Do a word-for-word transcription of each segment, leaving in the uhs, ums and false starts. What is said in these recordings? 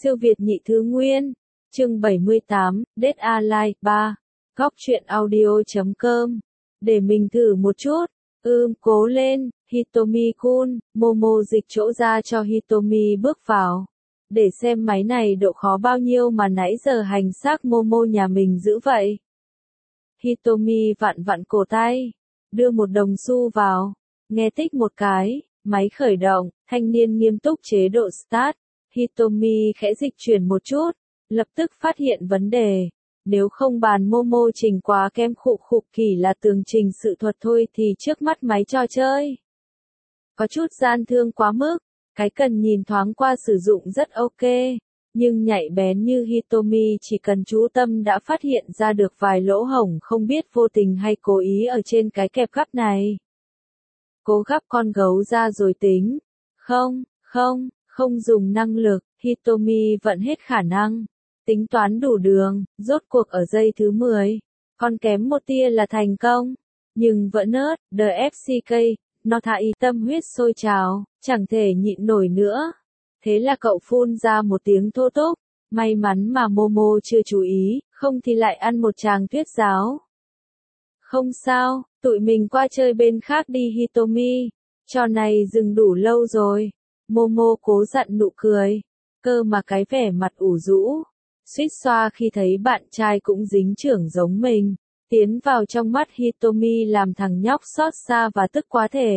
Siêu Việt nhị thứ nguyên, chương bảy mươi tám, Dead Alive ba, góc truyện audio chấm com. Để mình thử một chút, ưm cố lên, Hitomi-kun, Momo dịch chỗ ra cho Hitomi bước vào. Để xem máy này độ khó bao nhiêu mà nãy giờ hành xác Momo nhà mình giữ vậy. Hitomi vặn vặn cổ tay, đưa một đồng xu vào, nghe tích một cái, máy khởi động, thanh niên nghiêm túc chế độ start. Hitomi khẽ dịch chuyển một chút, lập tức phát hiện vấn đề. Nếu không bàn Momo trình quá kém khụ khục kỳ là tường trình sự thuật thôi thì trước mắt máy trò chơi có chút gian thương quá mức, cái cần nhìn thoáng qua sử dụng rất ok, nhưng nhạy bén như Hitomi chỉ cần chú tâm đã phát hiện ra được vài lỗ hổng không biết vô tình hay cố ý ở trên cái kẹp gắp này. Cố gắp con gấu ra rồi tính. Không, không, không dùng năng lực, Hitomi vận hết khả năng. Tính toán đủ đường, rốt cuộc ở giây thứ mười. Còn kém một tia là thành công. Nhưng vẫn nớt, đê ép xê ca, nó thải tâm huyết sôi trào, chẳng thể nhịn nổi nữa. Thế là cậu phun ra một tiếng thô tốc. May mắn mà Momo chưa chú ý, không thì lại ăn một tràng tuyết giáo. Không sao, tụi mình qua chơi bên khác đi Hitomi. Trò này dừng đủ lâu rồi. Momo cố dặn nụ cười. Cơ mà cái vẻ mặt ủ rũ. Suýt xoa khi thấy bạn trai cũng dính chưởng giống mình. Tiến vào trong mắt Hitomi làm thằng nhóc xót xa và tức quá thể.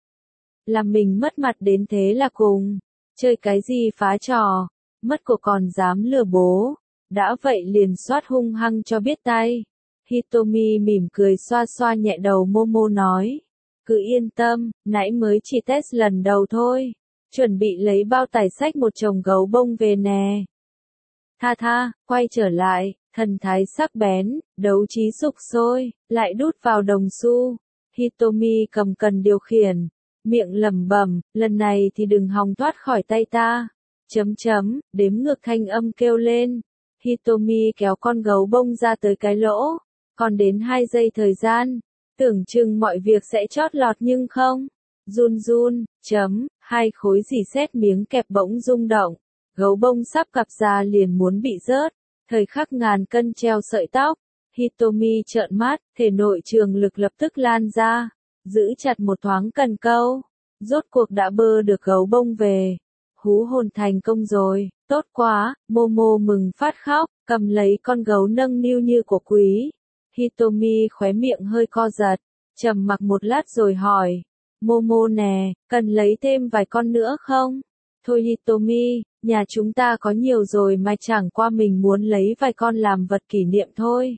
Làm mình mất mặt đến thế là cùng. Chơi cái gì phá trò. Mất của còn dám lừa bố. Đã vậy liền soát hung hăng cho biết tay. Hitomi mỉm cười xoa xoa nhẹ đầu Momo nói. Cứ yên tâm, nãy mới chỉ test lần đầu thôi. Chuẩn bị lấy bao tải xách một chồng gấu bông về nè. Tha tha, quay trở lại, thần thái sắc bén, đấu trí sục sôi, lại đút vào đồng xu. Hitomi cầm cần điều khiển, miệng lẩm bẩm, lần này thì đừng hòng thoát khỏi tay ta. Chấm chấm, đếm ngược thanh âm kêu lên. Hitomi kéo con gấu bông ra tới cái lỗ, còn đến hai giây thời gian, tưởng chừng mọi việc sẽ chót lọt nhưng không. Run run, chấm, hai khối dì xét miếng kẹp bỗng rung động. Gấu bông sắp cặp ra liền muốn bị rớt. Thời khắc ngàn cân treo sợi tóc. Hitomi trợn mắt, thể nội trường lực lập tức lan ra. Giữ chặt một thoáng cần câu. Rốt cuộc đã bơ được gấu bông về. Hú hồn thành công rồi, tốt quá, Momo mừng phát khóc, cầm lấy con gấu nâng niu như của quý. Hitomi khóe miệng hơi co giật, trầm mặc một lát rồi hỏi. Momo nè, cần lấy thêm vài con nữa không? Thôi Hitomi, nhà chúng ta có nhiều rồi mà chẳng qua mình muốn lấy vài con làm vật kỷ niệm thôi.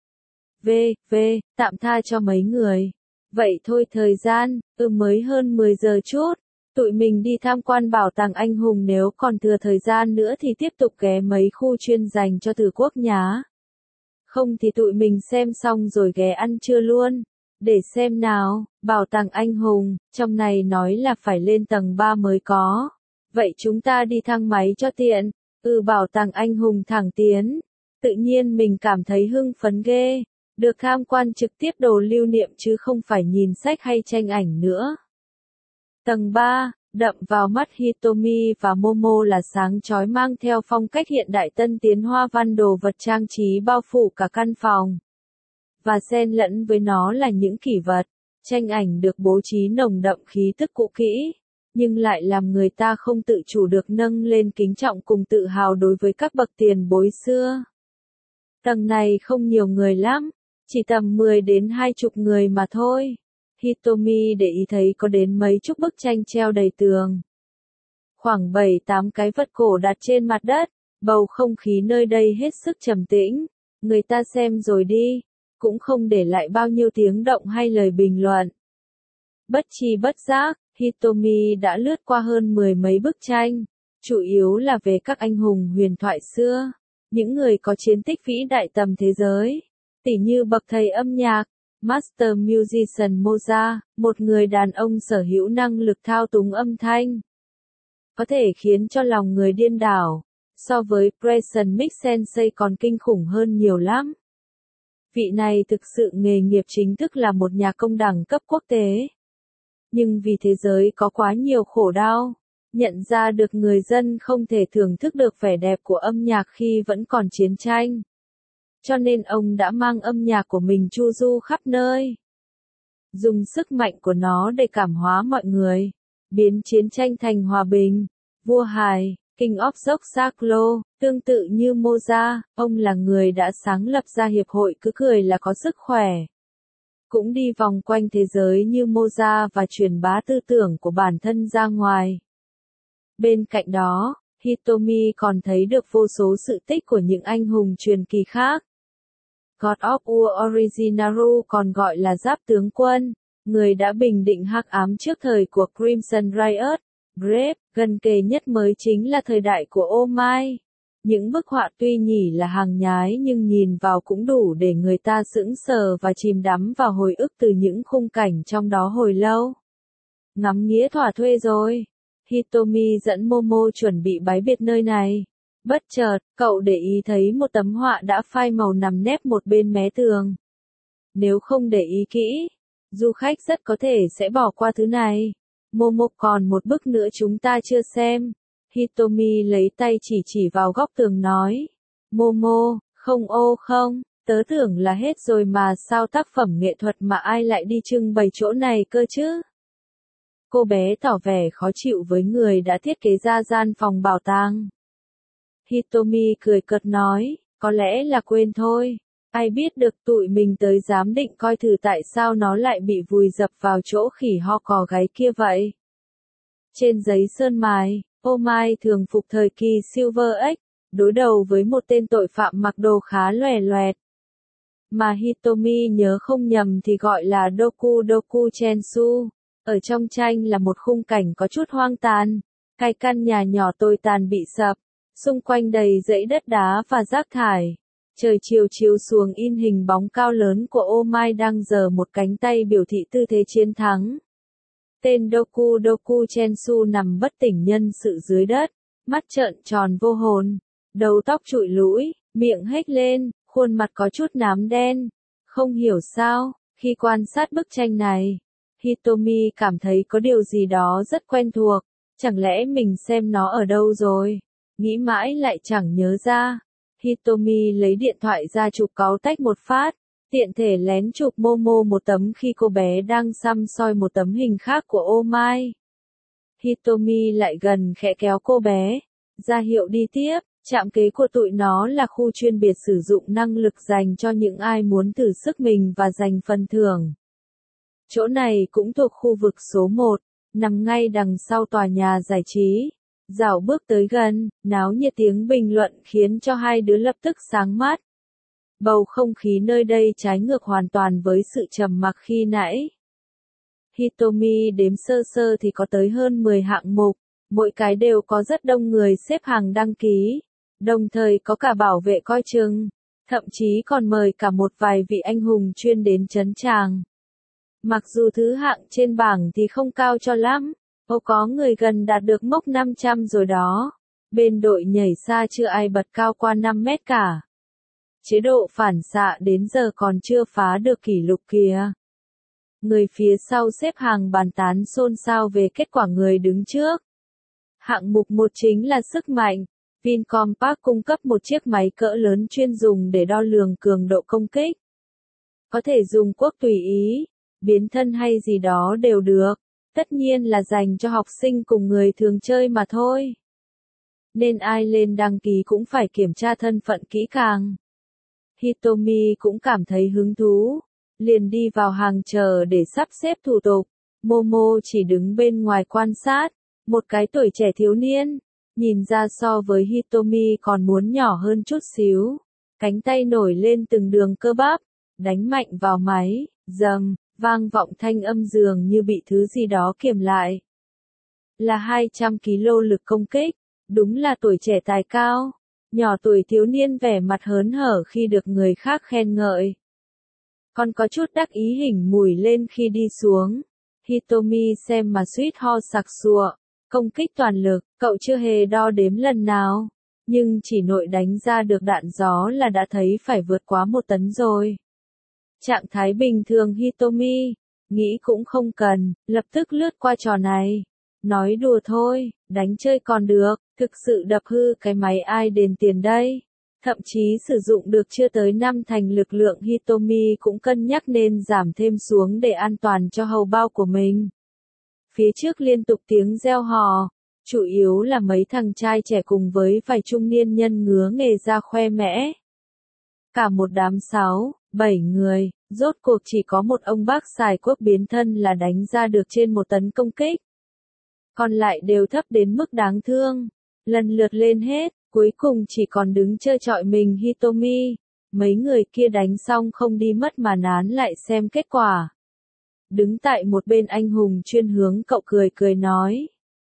V, V, tạm tha cho mấy người. Vậy thôi thời gian, ừ mới hơn mười giờ chút. Tụi mình đi tham quan bảo tàng anh hùng nếu còn thừa thời gian nữa thì tiếp tục ghé mấy khu chuyên dành cho Từ Quốc nhá. Không thì tụi mình xem xong rồi ghé ăn trưa luôn. Để xem nào, bảo tàng anh hùng, trong này nói là phải lên tầng ba mới có. Vậy chúng ta đi thang máy cho tiện. Ừ bảo tàng anh hùng thẳng tiến. Tự nhiên mình cảm thấy hưng phấn ghê. Được tham quan trực tiếp đồ lưu niệm chứ không phải nhìn sách hay tranh ảnh nữa. Tầng ba, đậm vào mắt Hitomi và Momo là sáng chói mang theo phong cách hiện đại tân tiến hoa văn đồ vật trang trí bao phủ cả căn phòng. Và xen lẫn với nó là những kỷ vật, tranh ảnh được bố trí nồng đậm khí tức cũ kỹ, nhưng lại làm người ta không tự chủ được nâng lên kính trọng cùng tự hào đối với các bậc tiền bối xưa. Tầng này không nhiều người lắm, chỉ tầm mười đến hai mươi người mà thôi. Hitomi để ý thấy có đến mấy chục bức tranh treo đầy tường. Khoảng bảy tám cái vật cổ đặt trên mặt đất, bầu không khí nơi đây hết sức trầm tĩnh. Người ta xem rồi đi, cũng không để lại bao nhiêu tiếng động hay lời bình luận. Bất tri bất giác, Hitomi đã lướt qua hơn mười mấy bức tranh, chủ yếu là về các anh hùng huyền thoại xưa, những người có chiến tích vĩ đại tầm thế giới, tỉ như bậc thầy âm nhạc, Master Musician Mozart, một người đàn ông sở hữu năng lực thao túng âm thanh, có thể khiến cho lòng người điên đảo, so với Preston Mix Sensei còn kinh khủng hơn nhiều lắm. Vị này thực sự nghề nghiệp chính thức là một nhà công đẳng cấp quốc tế. Nhưng vì thế giới có quá nhiều khổ đau, nhận ra được người dân không thể thưởng thức được vẻ đẹp của âm nhạc khi vẫn còn chiến tranh. Cho nên ông đã mang âm nhạc của mình chu du khắp nơi. Dùng sức mạnh của nó để cảm hóa mọi người, biến chiến tranh thành hòa bình. Vua hài, King of Rock Saklo, tương tự như Mozart, ông là người đã sáng lập ra hiệp hội cứ cười là có sức khỏe. Cũng đi vòng quanh thế giới như Mozart và truyền bá tư tưởng của bản thân ra ngoài. Bên cạnh đó, Hitomi còn thấy được vô số sự tích của những anh hùng truyền kỳ khác. God of War Originaru còn gọi là Giáp tướng quân, người đã bình định hắc ám trước thời của Crimson Riot. Brave, gần kề nhất mới chính là thời đại của Oh My. Những bức họa tuy nhỉ là hàng nhái nhưng nhìn vào cũng đủ để người ta sững sờ và chìm đắm vào hồi ức từ những khung cảnh trong đó hồi lâu. Ngắm nghĩa thỏa thuê rồi. Hitomi dẫn Momo chuẩn bị bái biệt nơi này. Bất chợt, cậu để ý thấy một tấm họa đã phai màu nằm nép một bên mé tường. Nếu không để ý kỹ, du khách rất có thể sẽ bỏ qua thứ này. Momo, còn một bức nữa chúng ta chưa xem. Hitomi lấy tay chỉ chỉ vào góc tường nói. Momo, không ô không, tớ tưởng là hết rồi mà sao tác phẩm nghệ thuật mà ai lại đi trưng bày chỗ này cơ chứ? Cô bé tỏ vẻ khó chịu với người đã thiết kế ra gian phòng bảo tàng. Hitomi cười cợt nói, có lẽ là quên thôi. Ai biết được tụi mình tới giám định coi thử tại sao nó lại bị vùi dập vào chỗ khỉ ho cò gáy kia vậy. Trên giấy sơn mài, Oh My thường phục thời kỳ Silver Age, đối đầu với một tên tội phạm mặc đồ khá lòe loẹt. Mà Hitomi nhớ không nhầm thì gọi là Doku Doku Chensu. Ở trong tranh là một khung cảnh có chút hoang tàn. Cái căn nhà nhỏ tồi tàn bị sập, xung quanh đầy dãy đất đá và rác thải. Trời chiều chiếu xuống in hình bóng cao lớn của Oh My đang giở một cánh tay biểu thị tư thế chiến thắng. Tên Doku Doku Chensu nằm bất tỉnh nhân sự dưới đất, mắt trợn tròn vô hồn, đầu tóc trụi lũi, miệng hếch lên, khuôn mặt có chút nám đen. Không hiểu sao, khi quan sát bức tranh này, Hitomi cảm thấy có điều gì đó rất quen thuộc, chẳng lẽ mình xem nó ở đâu rồi? Nghĩ mãi lại chẳng nhớ ra. Hitomi lấy điện thoại ra chụp cáu tách một phát, tiện thể lén chụp Momo một tấm khi cô bé đang săm soi một tấm hình khác của Oh My. Hitomi lại gần khẽ kéo cô bé, ra hiệu đi tiếp. Trạm kế của tụi nó là khu chuyên biệt sử dụng năng lực dành cho những ai muốn thử sức mình và giành phần thưởng. Chỗ này cũng thuộc khu vực số một, nằm ngay đằng sau tòa nhà giải trí. Dạo bước tới gần, náo nhiệt tiếng bình luận khiến cho hai đứa lập tức sáng mắt. Bầu không khí nơi đây trái ngược hoàn toàn với sự trầm mặc khi nãy. Hitomi đếm sơ sơ thì có tới hơn mười hạng mục, mỗi cái đều có rất đông người xếp hàng đăng ký, đồng thời có cả bảo vệ coi chừng, thậm chí còn mời cả một vài vị anh hùng chuyên đến trấn tràng. Mặc dù thứ hạng trên bảng thì không cao cho lắm, ô có người gần đạt được mốc năm trăm rồi đó. Bên đội nhảy xa chưa ai bật cao qua năm mét cả. Chế độ phản xạ đến giờ còn chưa phá được kỷ lục kìa. Người phía sau xếp hàng bàn tán xôn xao về kết quả người đứng trước. Hạng mục một chính là sức mạnh. Vincom Park cung cấp một chiếc máy cỡ lớn chuyên dùng để đo lường cường độ công kích. Có thể dùng quốc tùy ý, biến thân hay gì đó đều được. Tất nhiên là dành cho học sinh cùng người thường chơi mà thôi. Nên ai lên đăng ký cũng phải kiểm tra thân phận kỹ càng. Hitomi cũng cảm thấy hứng thú, liền đi vào hàng chờ để sắp xếp thủ tục. Momo chỉ đứng bên ngoài quan sát, một cái tuổi trẻ thiếu niên, nhìn ra so với Hitomi còn muốn nhỏ hơn chút xíu. Cánh tay nổi lên từng đường cơ bắp, đánh mạnh vào máy, dầm, vang vọng thanh âm dường như bị thứ gì đó kiềm lại. Là hai trăm ki lô gam lực công kích, đúng là tuổi trẻ tài cao. Nhỏ tuổi thiếu niên vẻ mặt hớn hở khi được người khác khen ngợi. Còn có chút đắc ý hình mùi lên khi đi xuống. Hitomi xem mà suýt ho sặc sụa. Công kích toàn lực, cậu chưa hề đo đếm lần nào. Nhưng chỉ nội đánh ra được đạn gió là đã thấy phải vượt quá một tấn rồi. Trạng thái bình thường Hitomi, nghĩ cũng không cần, lập tức lướt qua trò này. Nói đùa thôi, đánh chơi còn được, thực sự đập hư cái máy ai đền tiền đây. Thậm chí sử dụng được chưa tới năm thành lực lượng Hitomi cũng cân nhắc nên giảm thêm xuống để an toàn cho hầu bao của mình. Phía trước liên tục tiếng reo hò, chủ yếu là mấy thằng trai trẻ cùng với vài trung niên nhân ngứa nghề ra khoe mẽ. Cả một đám sáu, bảy người, rốt cuộc chỉ có một ông bác xài quốc biến thân là đánh ra được trên một tấn công kích. Còn lại đều thấp đến mức đáng thương, lần lượt lên hết, cuối cùng chỉ còn đứng chơi chọi mình Hitomi. Mấy người kia đánh xong không đi mất mà nán lại xem kết quả. Đứng tại một bên anh hùng chuyên hướng cậu cười cười nói.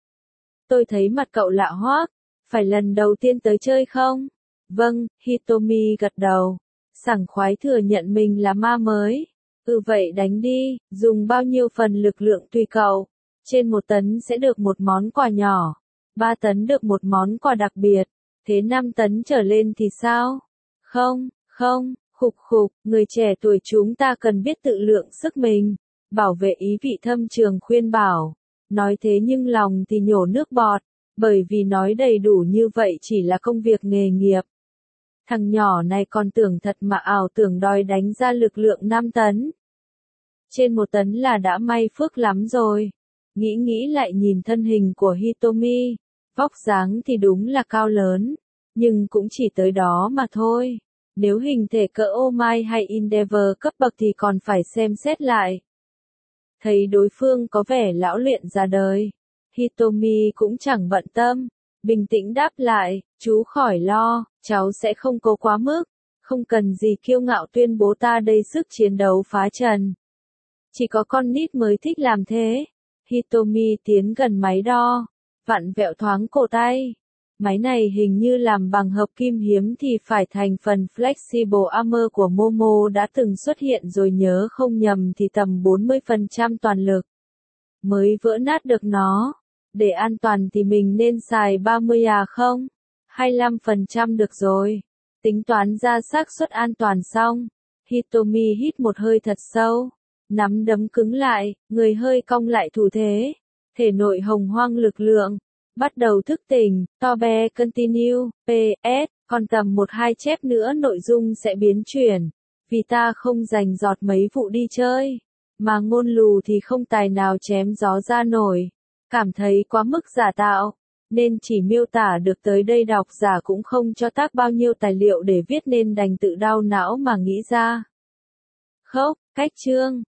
Tôi thấy mặt cậu lạ hoắc, phải lần đầu tiên tới chơi không? Vâng, Hitomi gật đầu, sảng khoái thừa nhận mình là ma mới. Ừ vậy đánh đi, dùng bao nhiêu phần lực lượng tùy cậu. Trên một tấn sẽ được một món quà nhỏ, ba tấn được một món quà đặc biệt, thế năm tấn trở lên thì sao? Không, không, khục khục, người trẻ tuổi chúng ta cần biết tự lượng sức mình, bảo vệ ý vị thâm trường khuyên bảo. Nói thế nhưng lòng thì nhổ nước bọt, bởi vì nói đầy đủ như vậy chỉ là công việc nghề nghiệp. Thằng nhỏ này còn tưởng thật mà ảo tưởng đòi đánh ra lực lượng năm tấn. Trên một tấn là đã may phước lắm rồi. Nghĩ nghĩ lại nhìn thân hình của Hitomi, vóc dáng thì đúng là cao lớn, nhưng cũng chỉ tới đó mà thôi. Nếu hình thể cỡ Omai hay Endeavor cấp bậc thì còn phải xem xét lại. Thấy đối phương có vẻ lão luyện già đời, Hitomi cũng chẳng bận tâm, bình tĩnh đáp lại, chú khỏi lo, cháu sẽ không cố quá mức, không cần gì kiêu ngạo tuyên bố ta đây sức chiến đấu phá trần. Chỉ có con nít mới thích làm thế. Hitomi tiến gần máy đo, vặn vẹo thoáng cổ tay. Máy này hình như làm bằng hợp kim hiếm thì phải thành phần Flexible Armor của Momo đã từng xuất hiện rồi, nhớ không nhầm thì tầm bốn mươi phần trăm toàn lực. Mới vỡ nát được nó. Để an toàn thì mình nên xài ba mươi à không? hai mươi lăm phần trăm được rồi. Tính toán ra xác suất an toàn xong. Hitomi hít một hơi thật sâu. Nắm đấm cứng lại, người hơi cong lại thủ thế. Thể nội hồng hoang lực lượng. Bắt đầu thức tỉnh, to be continue, pê ét, còn tầm một hai chép nữa nội dung sẽ biến chuyển. Vì ta không dành giọt mấy vụ đi chơi. Mà ngôn lù thì không tài nào chém gió ra nổi. Cảm thấy quá mức giả tạo. Nên chỉ miêu tả được tới đây, độc giả cũng không cho tác bao nhiêu tài liệu để viết nên đành tự đau não mà nghĩ ra. Khốc, cách chương.